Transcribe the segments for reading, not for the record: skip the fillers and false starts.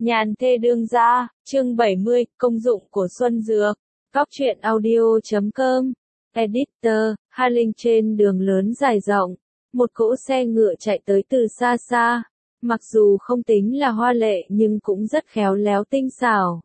Nhàn thê đương gia, chương 70, công dụng của xuân dược. Góc truyện audio.com. Editor, Hà Linh trên đường lớn dài rộng. Một cỗ xe ngựa chạy tới từ xa xa. Mặc dù không tính là hoa lệ nhưng cũng rất khéo léo tinh xảo.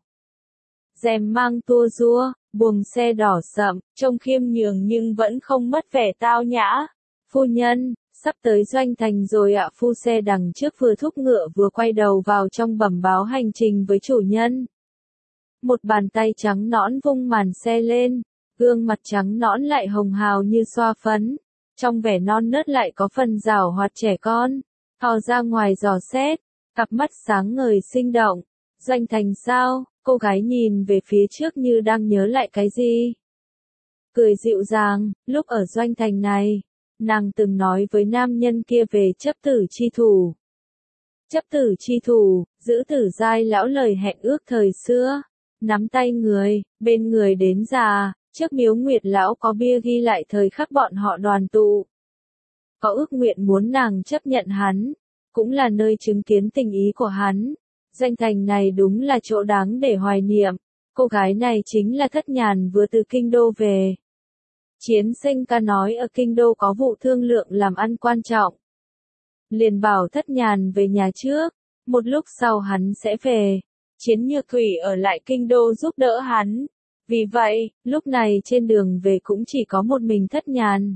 Rèm mang tua rua, buồng xe đỏ sậm, trông khiêm nhường nhưng vẫn không mất vẻ tao nhã. Phu nhân, sắp tới doanh thành rồi ạ. Phu xe đằng trước vừa thúc ngựa vừa quay đầu vào trong bẩm báo hành trình với chủ nhân. Một bàn tay trắng nõn vung màn xe lên, gương mặt trắng nõn lại hồng hào như xoa phấn, trong vẻ non nớt lại có phần giảo hoạt trẻ con, thò ra ngoài dò xét, cặp mắt sáng ngời sinh động. Doanh thành sao? Cô gái nhìn về phía trước như đang nhớ lại cái gì. Cười dịu dàng, lúc ở doanh thành này, nàng từng nói với nam nhân kia về chấp tử chi thủ. Chấp tử chi thủ, giữ tử giai lão lời hẹn ước thời xưa. Nắm tay người, bên người đến già, trước miếu nguyệt lão có bia ghi lại thời khắc bọn họ đoàn tụ. Có ước nguyện muốn nàng chấp nhận hắn, cũng là nơi chứng kiến tình ý của hắn. Doanh thành này đúng là chỗ đáng để hoài niệm. Cô gái này chính là Thất Nhàn vừa từ kinh đô về. Chiến sinh ca nói ở kinh đô có vụ thương lượng làm ăn quan trọng. Liền bảo Thất Nhàn về nhà trước, một lúc sau hắn sẽ về. Chiến Nhược Thủy ở lại kinh đô giúp đỡ hắn. Vì vậy, lúc này trên đường về cũng chỉ có một mình Thất Nhàn.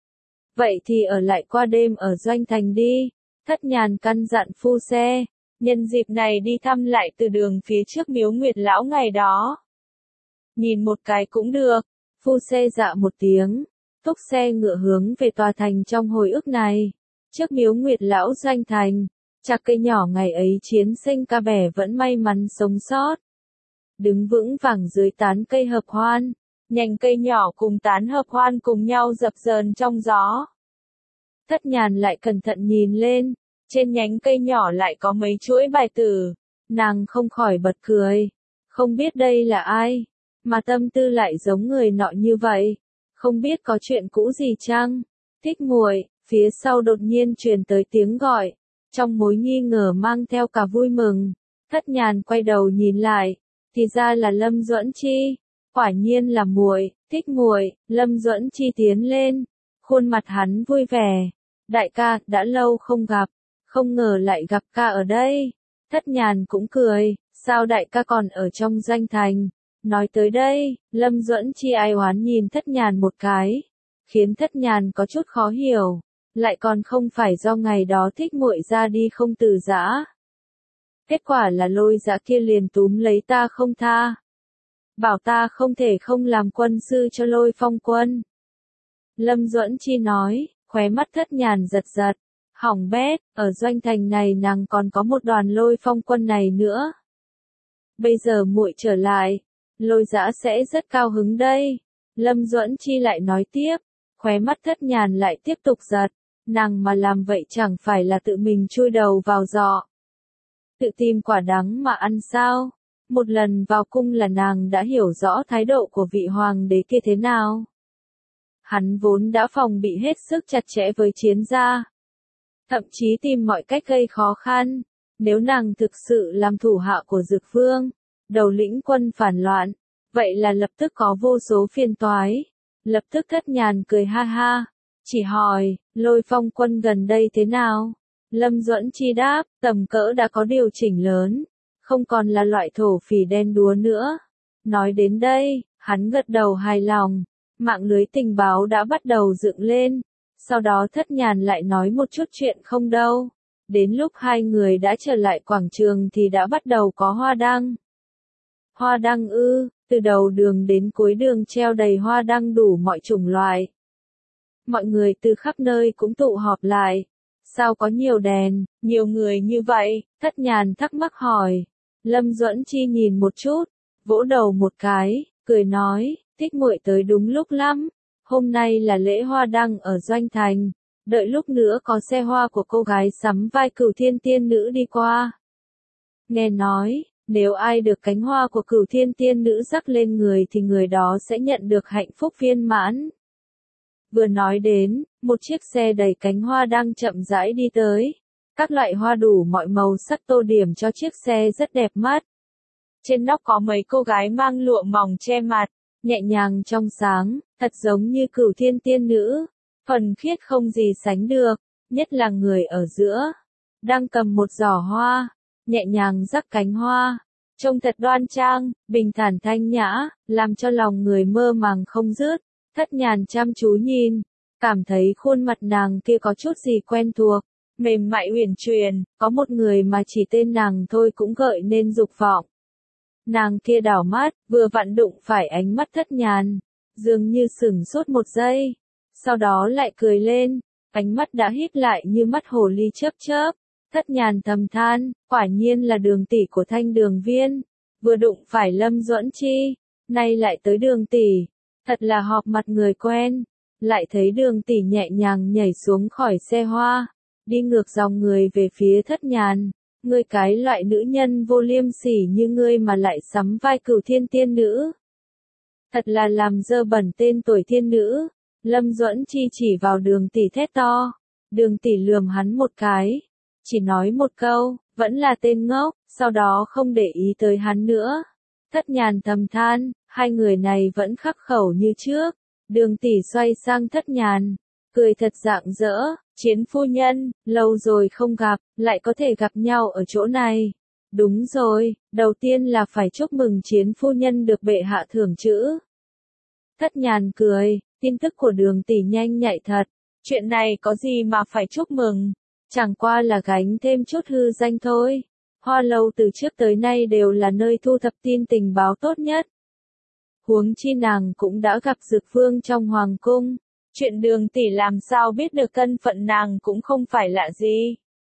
Vậy thì ở lại qua đêm ở doanh thành đi. Thất Nhàn căn dặn phu xe, nhân dịp này đi thăm lại từ đường phía trước miếu nguyệt lão ngày đó. Nhìn một cái cũng được. Phu xe dạ một tiếng, thúc xe ngựa hướng về tòa thành trong hồi ức này. Trước miếu nguyệt lão doanh thành, chạc cây nhỏ ngày ấy chiến sinh ca bẻ vẫn may mắn sống sót. Đứng vững vàng dưới tán cây hợp hoan, nhành cây nhỏ cùng tán hợp hoan cùng nhau dập dờn trong gió. Thất Nhàn lại cẩn thận nhìn lên, trên nhánh cây nhỏ lại có mấy chuỗi bài tử. Nàng không khỏi bật cười, không biết đây là ai, mà tâm tư lại giống người nọ như vậy, không biết có chuyện cũ gì chăng? Thích muội, phía sau đột nhiên truyền tới tiếng gọi, trong mối nghi ngờ mang theo cả vui mừng. Thất Nhàn quay đầu nhìn lại, thì ra là Lâm Duẫn Chi, quả nhiên là muội, thích muội. Lâm Duẫn Chi tiến lên, khuôn mặt hắn vui vẻ, đại ca, đã lâu không gặp, không ngờ lại gặp ca ở đây. Thất Nhàn cũng cười, sao đại ca còn ở trong doanh thành? Nói tới đây, Lâm Duẫn Chi ai oán nhìn Thất Nhàn một cái, khiến Thất Nhàn có chút khó hiểu, lại còn không phải do ngày đó thích muội ra đi không từ giã. Kết quả là Lôi Dã kia liền túm lấy ta không tha, bảo ta không thể không làm quân sư cho Lôi Phong quân. Lâm Duẫn Chi nói, khóe mắt Thất Nhàn giật giật, hỏng bét, ở doanh thành này nàng còn có một đoàn Lôi Phong quân này nữa. Bây giờ muội trở lại, Lôi Dã sẽ rất cao hứng đây. Lâm Duẫn Chi lại nói tiếp, khóe mắt Thất Nhàn lại tiếp tục giật, nàng mà làm vậy chẳng phải là tự mình chui đầu vào giọ. Tự tìm quả đắng mà ăn sao? Một lần vào cung là nàng đã hiểu rõ thái độ của vị hoàng đế kia thế nào. Hắn vốn đã phòng bị hết sức chặt chẽ với Chiến gia, thậm chí tìm mọi cách gây khó khăn. Nếu nàng thực sự làm thủ hạ của Dực Vương, đầu lĩnh quân phản loạn, vậy là lập tức có vô số phiền toái. Lập tức Thất Nhàn cười ha ha, chỉ hỏi, Lôi Phong quân gần đây thế nào? Lâm Duẫn Chi đáp, tầm cỡ đã có điều chỉnh lớn, không còn là loại thổ phỉ đen đúa nữa. Nói đến đây, hắn gật đầu hài lòng, mạng lưới tình báo đã bắt đầu dựng lên. Sau đó Thất Nhàn lại nói một chút chuyện không đâu. Đến lúc hai người đã trở lại quảng trường thì đã bắt đầu có hoa đăng. Hoa đăng ư, từ đầu đường đến cuối đường treo đầy hoa đăng đủ mọi chủng loại. Mọi người từ khắp nơi cũng tụ họp lại. Sao có nhiều đèn, nhiều người như vậy? Thất Nhàn thắc mắc hỏi. Lâm Duẫn Chi nhìn một chút, vỗ đầu một cái, cười nói, thích muội tới đúng lúc lắm. Hôm nay là lễ hoa đăng ở doanh thành, đợi lúc nữa có xe hoa của cô gái sắm vai Cửu Thiên Tiên Nữ đi qua. Nghe nói, nếu ai được cánh hoa của Cửu Thiên Tiên Nữ rắc lên người thì người đó sẽ nhận được hạnh phúc viên mãn. Vừa nói đến, một chiếc xe đầy cánh hoa đang chậm rãi đi tới. Các loại hoa đủ mọi màu sắc tô điểm cho chiếc xe rất đẹp mắt. Trên nóc có mấy cô gái mang lụa mỏng che mặt, nhẹ nhàng trong sáng, thật giống như cửu thiên tiên nữ. Thuần khiết không gì sánh được, nhất là người ở giữa. Đang cầm một giỏ hoa, nhẹ nhàng rắc cánh hoa. Trông thật đoan trang, bình thản thanh nhã, làm cho lòng người mơ màng không dứt. Thất Nhàn chăm chú nhìn, cảm thấy khuôn mặt nàng kia có chút gì quen thuộc, mềm mại uyển chuyển, có một người mà chỉ tên nàng thôi cũng gợi nên dục vọng. Nàng kia đảo mắt, vừa vặn đụng phải ánh mắt Thất Nhàn, dường như sửng sốt một giây, sau đó lại cười lên, ánh mắt đã híp lại như mắt hồ ly chớp chớp. Thất Nhàn thầm than, quả nhiên là Đường tỷ của Thanh Đường Viên, vừa đụng phải Lâm Duẫn Chi, nay lại tới Đường tỷ, thật là họp mặt người quen. Lại thấy Đường tỷ nhẹ nhàng nhảy xuống khỏi xe hoa, đi ngược dòng người về phía Thất Nhàn. Ngươi cái loại nữ nhân vô liêm sỉ như ngươi mà lại sắm vai cửu thiên tiên nữ. Thật là làm dơ bẩn tên tuổi thiên nữ. Lâm Duẫn Chi chỉ vào Đường tỷ thét to. Đường tỷ lườm hắn một cái, chỉ nói một câu, vẫn là tên ngốc, sau đó không để ý tới hắn nữa. Thất Nhàn thầm than, hai người này vẫn khắc khẩu như trước. Đường tỷ xoay sang Thất Nhàn, cười thật rạng rỡ, Chiến phu nhân, lâu rồi không gặp, lại có thể gặp nhau ở chỗ này. Đúng rồi, đầu tiên là phải chúc mừng Chiến phu nhân được bệ hạ thưởng chữ. Thất Nhàn cười, tin tức của Đường tỷ nhanh nhạy thật, chuyện này có gì mà phải chúc mừng, chẳng qua là gánh thêm chút hư danh thôi. Hoa Lâu từ trước tới nay đều là nơi thu thập tin tình báo tốt nhất. Huống chi nàng cũng đã gặp Dực Vương trong hoàng cung. Chuyện Đường tỷ làm sao biết được thân phận nàng cũng không phải lạ gì.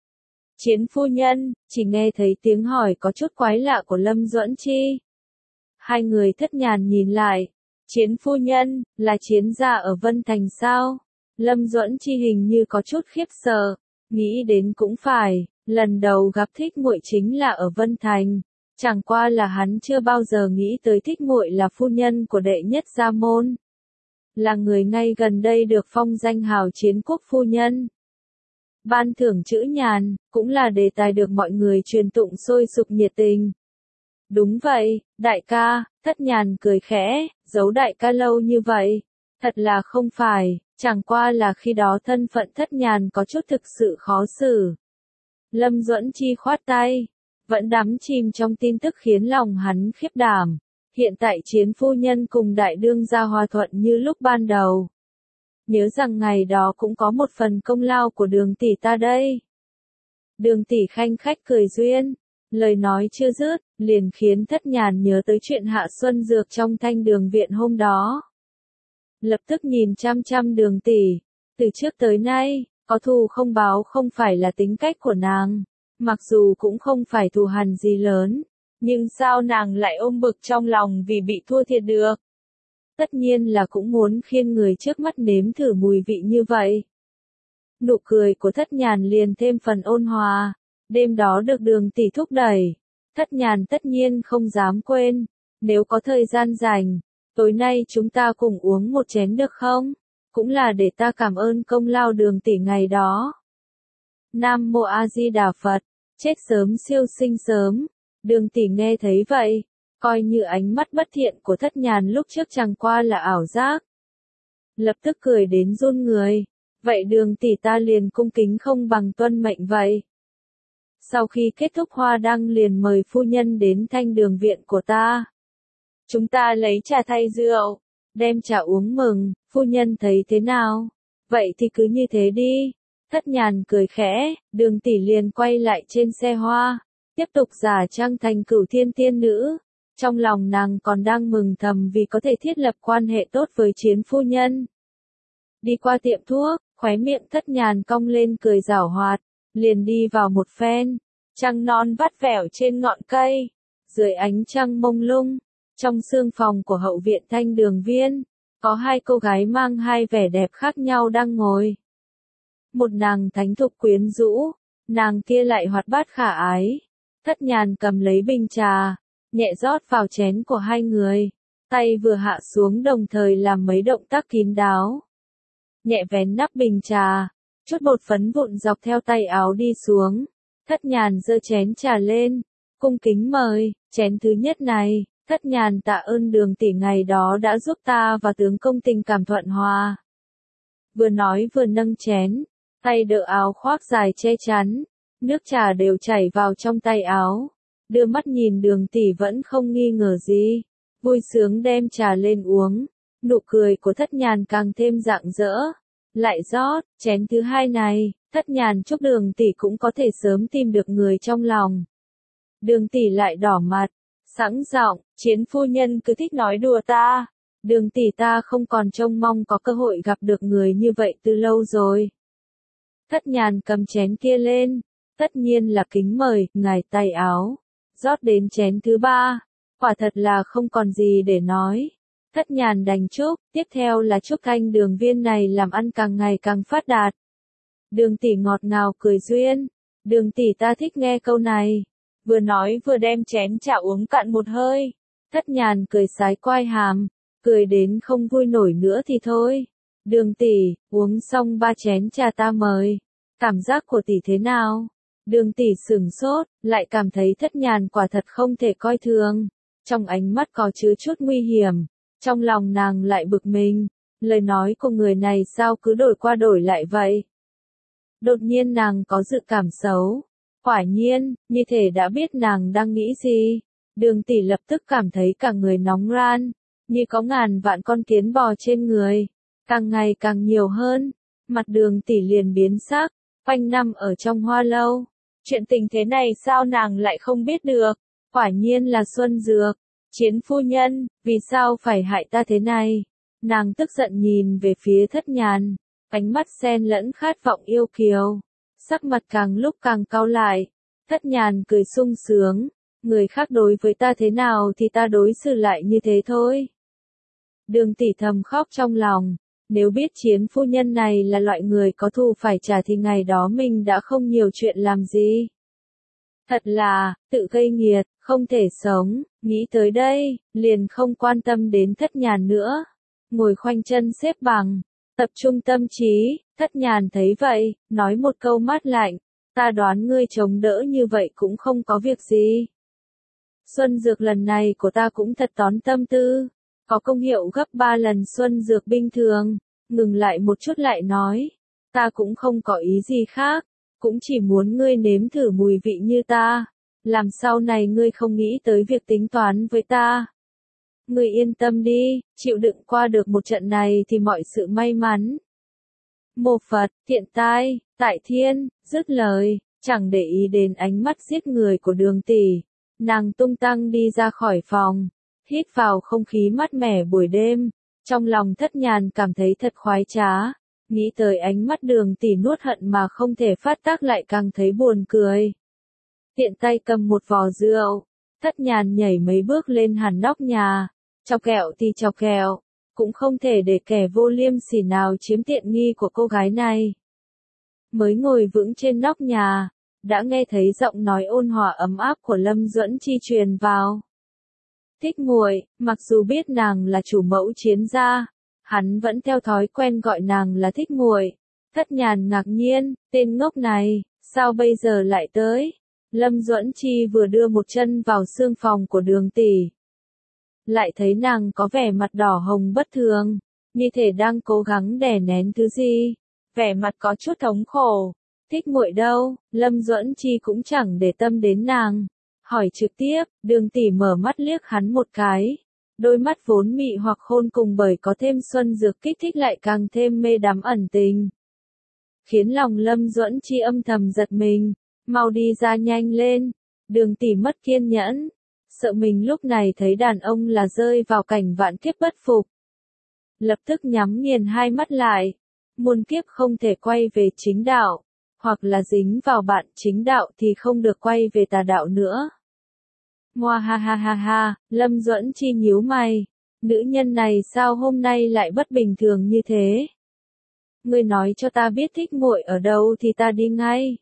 Chiến phu nhân, chỉ nghe thấy tiếng hỏi có chút quái lạ của Lâm Duẫn Chi. Hai người Thất Nhàn nhìn lại. Chiến phu nhân, là Chiến gia ở Vân Thành sao? Lâm Duẫn Chi hình như có chút khiếp sợ. Nghĩ đến cũng phải, lần đầu gặp Thích muội chính là ở Vân Thành. Chẳng qua là hắn chưa bao giờ nghĩ tới Thích muội là phu nhân của đệ nhất gia môn. Là người ngay gần đây được phong danh hào Chiến quốc phu nhân. Ban thưởng chữ Nhàn, cũng là đề tài được mọi người truyền tụng sôi sục nhiệt tình. Đúng vậy, đại ca, Thất Nhàn cười khẽ, giấu đại ca lâu như vậy. Thật là không phải, chẳng qua là khi đó thân phận Thất Nhàn có chút thực sự khó xử. Lâm Duẫn Chi khoát tay, vẫn đắm chìm trong tin tức khiến lòng hắn khiếp đảm. Hiện tại Chiến phu nhân cùng đại đương gia hòa thuận như lúc ban đầu. Nhớ rằng ngày đó cũng có một phần công lao của Đường tỷ ta đây. Đường tỷ khanh khách cười duyên, lời nói chưa dứt, liền khiến Thất Nhàn nhớ tới chuyện Hạ Xuân Dược trong Thanh Đường viện hôm đó. Lập tức nhìn chăm chăm Đường tỷ, từ trước tới nay, có thù không báo không phải là tính cách của nàng, mặc dù cũng không phải thù hằn gì lớn. Nhưng sao nàng lại ôm bực trong lòng vì bị thua thiệt được? Tất nhiên là cũng muốn khiến người trước mắt nếm thử mùi vị như vậy. Nụ cười của Thất Nhàn liền thêm phần ôn hòa. Đêm đó được Đường tỷ thúc đẩy. Thất Nhàn tất nhiên không dám quên. Nếu có thời gian rảnh, tối nay chúng ta cùng uống một chén được không? Cũng là để ta cảm ơn công lao Đường tỷ ngày đó. Nam Mô A Di Đà Phật, chết sớm siêu sinh sớm. Đường tỷ nghe thấy vậy, coi như ánh mắt bất thiện của Thất Nhàn lúc trước chẳng qua là ảo giác. Lập tức cười đến run người, vậy Đường tỷ ta liền cung kính không bằng tuân mệnh vậy. Sau khi kết thúc hoa đăng liền mời phu nhân đến Thanh Đường viện của ta. Chúng ta lấy trà thay rượu, đem trà uống mừng, phu nhân thấy thế nào? Vậy thì cứ như thế đi. Thất Nhàn cười khẽ, Đường tỷ liền quay lại trên xe hoa. Tiếp tục giả trang thành cửu thiên tiên nữ. Trong lòng nàng còn đang mừng thầm vì có thể thiết lập quan hệ tốt với Chiến phu nhân. Đi qua tiệm thuốc, khóe miệng Thất Nhàn cong lên cười giảo hoạt, liền đi vào một phen. Trăng non vắt vẻo trên ngọn cây, dưới ánh trăng mông lung, trong sương phòng của hậu viện Thanh Đường Viên, có hai cô gái mang hai vẻ đẹp khác nhau đang ngồi. Một nàng thánh thục quyến rũ, nàng kia lại hoạt bát khả ái. Thất Nhàn cầm lấy bình trà, nhẹ rót vào chén của hai người, tay vừa hạ xuống đồng thời làm mấy động tác kín đáo. Nhẹ vén nắp bình trà, chút bột phấn vụn dọc theo tay áo đi xuống. Thất Nhàn giơ chén trà lên, cung kính mời, chén thứ nhất này, Thất Nhàn tạ ơn Đường tỷ ngày đó đã giúp ta và tướng công tình cảm thuận hòa. Vừa nói vừa nâng chén, tay đỡ áo khoác dài che chắn, nước trà đều chảy vào trong tay áo. Đưa mắt nhìn Đường tỷ vẫn không nghi ngờ gì, vui sướng đem trà lên uống, nụ cười của Thất Nhàn càng thêm rạng rỡ. Lại rót, chén thứ hai này, Thất Nhàn chúc Đường tỷ cũng có thể sớm tìm được người trong lòng. Đường tỷ lại đỏ mặt, sẵn giọng, Chiến phu nhân cứ thích nói đùa ta. Đường tỷ ta không còn trông mong có cơ hội gặp được người như vậy từ lâu rồi. Thất Nhàn cầm chén kia lên, tất nhiên là kính mời, ngài tay áo. Rót đến chén thứ ba, quả thật là không còn gì để nói. Thất Nhàn đành chúc, tiếp theo là chúc Thanh Đường viên này làm ăn càng ngày càng phát đạt. Đường tỷ ngọt ngào cười duyên, Đường tỷ ta thích nghe câu này. Vừa nói vừa đem chén trà uống cạn một hơi. Thất Nhàn cười sái quai hàm, cười đến không vui nổi nữa thì thôi. Đường tỷ, uống xong 3 chén trà ta mời. Cảm giác của tỷ thế nào? Đường tỷ sửng sốt, lại cảm thấy Thất Nhàn quả thật không thể coi thường. Trong ánh mắt có chứa chút nguy hiểm, trong lòng nàng lại bực mình. Lời nói của người này sao cứ đổi qua đổi lại vậy? Đột nhiên nàng có dự cảm xấu. Quả nhiên, như thể đã biết nàng đang nghĩ gì. Đường tỷ lập tức cảm thấy cả người nóng ran, như có ngàn vạn con kiến bò trên người, càng ngày càng nhiều hơn. Mặt Đường tỷ liền biến sắc, quanh năm ở trong Hoa Lâu. Chuyện tình thế này sao nàng lại không biết được? Quả nhiên là Xuân Dược. Chiến phu nhân, vì sao phải hại ta thế này? Nàng tức giận nhìn về phía Thất Nhàn, ánh mắt xen lẫn khát vọng yêu kiều. Sắc mặt càng lúc càng cau lại. Thất Nhàn cười sung sướng, người khác đối với ta thế nào thì ta đối xử lại như thế thôi. Đường tỷ thầm khóc trong lòng, nếu biết Chiến phu nhân này là loại người có thù phải trả thì ngày đó mình đã không nhiều chuyện làm gì. Thật là, tự gây nghiệt, không thể sống, nghĩ tới đây, liền không quan tâm đến Thất Nhàn nữa. Ngồi khoanh chân xếp bằng, tập trung tâm trí. Thất Nhàn thấy vậy, nói một câu mát lạnh, ta đoán ngươi chống đỡ như vậy cũng không có việc gì. Xuân Dược lần này của ta cũng thật tốn tâm tư, có công hiệu gấp 3 lần Xuân Dược bình thường. Ngừng lại một chút lại nói, ta cũng không có ý gì khác, cũng chỉ muốn ngươi nếm thử mùi vị như ta, làm sau này ngươi không nghĩ tới việc tính toán với ta. Ngươi yên tâm đi, chịu đựng qua được một trận này thì mọi sự may mắn. Mô Phật, thiện tai, tại thiên, dứt lời, chẳng để ý đến ánh mắt giết người của Đường tỷ. Nàng tung tăng đi ra khỏi phòng, hít vào không khí mát mẻ buổi đêm. Trong lòng Thất Nhàn cảm thấy thật khoái trá, nghĩ tới ánh mắt Đường tỷ nuốt hận mà không thể phát tác lại càng thấy buồn cười. Tiện tay cầm một vò rượu, Thất Nhàn nhảy mấy bước lên hẳn nóc nhà, chọc kẹo thì chọc kẹo, cũng không thể để kẻ vô liêm sỉ nào chiếm tiện nghi của cô gái này. Mới ngồi vững trên nóc nhà, đã nghe thấy giọng nói ôn hòa ấm áp của Lâm Duẫn Chi truyền vào. Thích muội, mặc dù biết nàng là chủ mẫu Chiến gia, hắn vẫn theo thói quen gọi nàng là thích muội. Thất Nhàn ngạc nhiên, tên ngốc này, sao bây giờ lại tới? Lâm Duẫn Chi vừa đưa một chân vào xương phòng của Đường tỷ, lại thấy nàng có vẻ mặt đỏ hồng bất thường, như thể đang cố gắng đè nén thứ gì, vẻ mặt có chút thống khổ. Thích muội đâu? Lâm Duẫn Chi cũng chẳng để tâm đến nàng, hỏi trực tiếp. Đường tỷ mở mắt liếc hắn một cái, đôi mắt vốn mị hoặc khôn cùng bởi có thêm Xuân Dược kích thích lại càng thêm mê đắm ẩn tình, khiến lòng Lâm Duẫn Chi âm thầm giật mình. Mau đi ra nhanh lên. Đường tỷ mất kiên nhẫn, sợ mình lúc này thấy đàn ông là rơi vào cảnh vạn kiếp bất phục. Lập tức nhắm nghiền hai mắt lại, muôn kiếp không thể quay về chính đạo, hoặc là dính vào bạn chính đạo thì không được quay về tà đạo nữa. Ngoa ha ha ha ha, Lâm Duẫn Chi nhíu mày, nữ nhân này sao hôm nay lại bất bình thường như thế? Ngươi nói cho ta biết thích muội ở đâu thì ta đi ngay.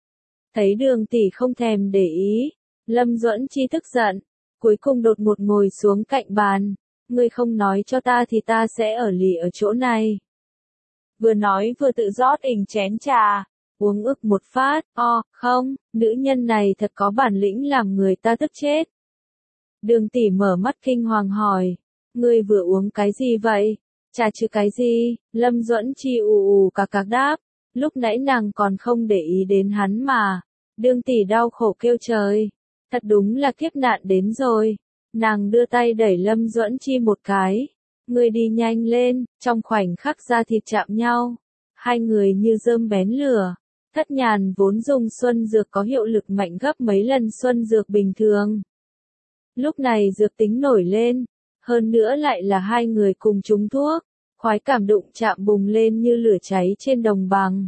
Thấy Đường tỷ không thèm để ý, Lâm Duẫn Chi tức giận, cuối cùng đột ngột ngồi xuống cạnh bàn. Ngươi không nói cho ta thì ta sẽ ở lì ở chỗ này. vừa nói vừa tự rót ình chén trà, uống ực một phát, không, nữ nhân này thật có bản lĩnh làm người ta tức chết. Đường tỷ mở mắt kinh hoàng hỏi, ngươi vừa uống cái gì vậy? Trà chứ cái gì? Lâm Duẫn Chi ù cạc cạc đáp, lúc nãy nàng còn không để ý đến hắn mà. Đường tỷ đau khổ kêu trời, thật đúng là kiếp nạn đến rồi. Nàng đưa tay đẩy Lâm Duẫn Chi một cái, ngươi đi nhanh lên, trong khoảnh khắc da thịt chạm nhau, hai người như rơm bén lửa. Thất Nhàn vốn dùng xuân dược có hiệu lực mạnh gấp mấy lần xuân dược bình thường. Lúc này dược tính nổi lên, hơn nữa lại là hai người cùng trúng thuốc, khoái cảm đụng chạm bùng lên như lửa cháy trên đồng bằng.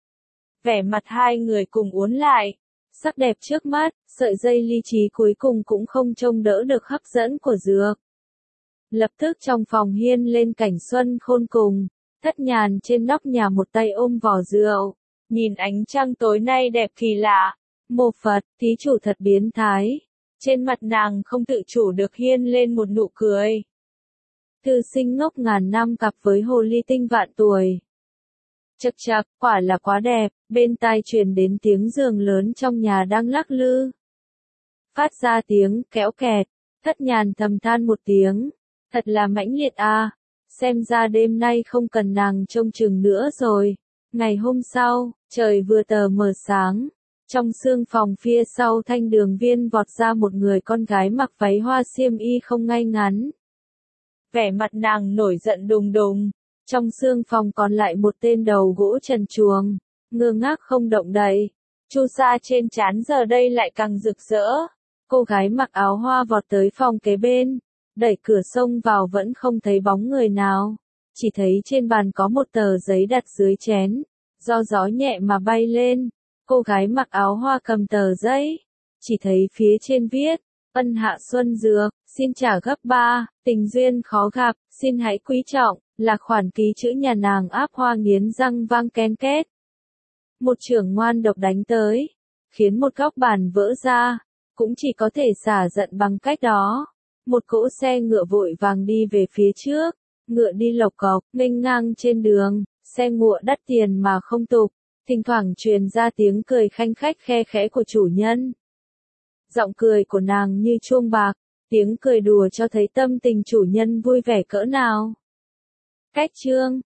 Vẻ mặt hai người cùng uốn lại, sắc đẹp trước mắt, sợi dây ly trí cuối cùng cũng không trông đỡ được hấp dẫn của dược. Lập tức trong phòng hiên lên cảnh xuân khôn cùng, Thất Nhàn trên nóc nhà một tay ôm vò rượu, nhìn ánh trăng tối nay đẹp kỳ lạ. Mô Phật, thí chủ thật biến thái. Trên mặt nàng không tự chủ được hiên lên một nụ cười. Thư sinh ngốc ngàn năm cặp với hồ ly tinh vạn tuổi. Chậc chậc, quả là quá đẹp, bên tai truyền đến tiếng giường lớn trong nhà đang lắc lư. Phát ra tiếng kéo kẹt, Thất Nhàn thầm than một tiếng, thật là mãnh liệt a, xem ra đêm nay không cần nàng trông chừng nữa rồi. Ngày hôm sau, trời vừa tờ mờ sáng, trong sương phòng phía sau Thanh Đường Viên vọt ra một người con gái mặc váy hoa xiêm y không ngay ngắn. Vẻ mặt nàng nổi giận đùng đùng, trong sương phòng còn lại một tên đầu gỗ trần truồng, ngơ ngác không động đậy. Chu sa trên trán giờ đây lại càng rực rỡ. Cô gái mặc áo hoa vọt tới phòng kế bên, đẩy cửa xông vào vẫn không thấy bóng người nào, chỉ thấy trên bàn có một tờ giấy đặt dưới chén, do gió nhẹ mà bay lên. Cô gái mặc áo hoa cầm tờ giấy, chỉ thấy phía trên viết, ân hạ xuân dược, xin trả gấp 3, tình duyên khó gặp, xin hãy quý trọng, là khoản ký chữ nhà nàng áp hoa nghiến răng vang ken két. Một chưởng ngoan độc đánh tới, khiến một góc bàn vỡ ra, cũng chỉ có thể xả giận bằng cách đó. Một cỗ xe ngựa vội vàng đi về phía trước, ngựa đi lộc cộc, nghênh ngang trên đường, xe ngựa đắt tiền mà không tục. Thỉnh thoảng truyền ra tiếng cười khanh khách khe khẽ của chủ nhân. Giọng cười của nàng như chuông bạc, tiếng cười đùa cho thấy tâm tình chủ nhân vui vẻ cỡ nào. Cách chương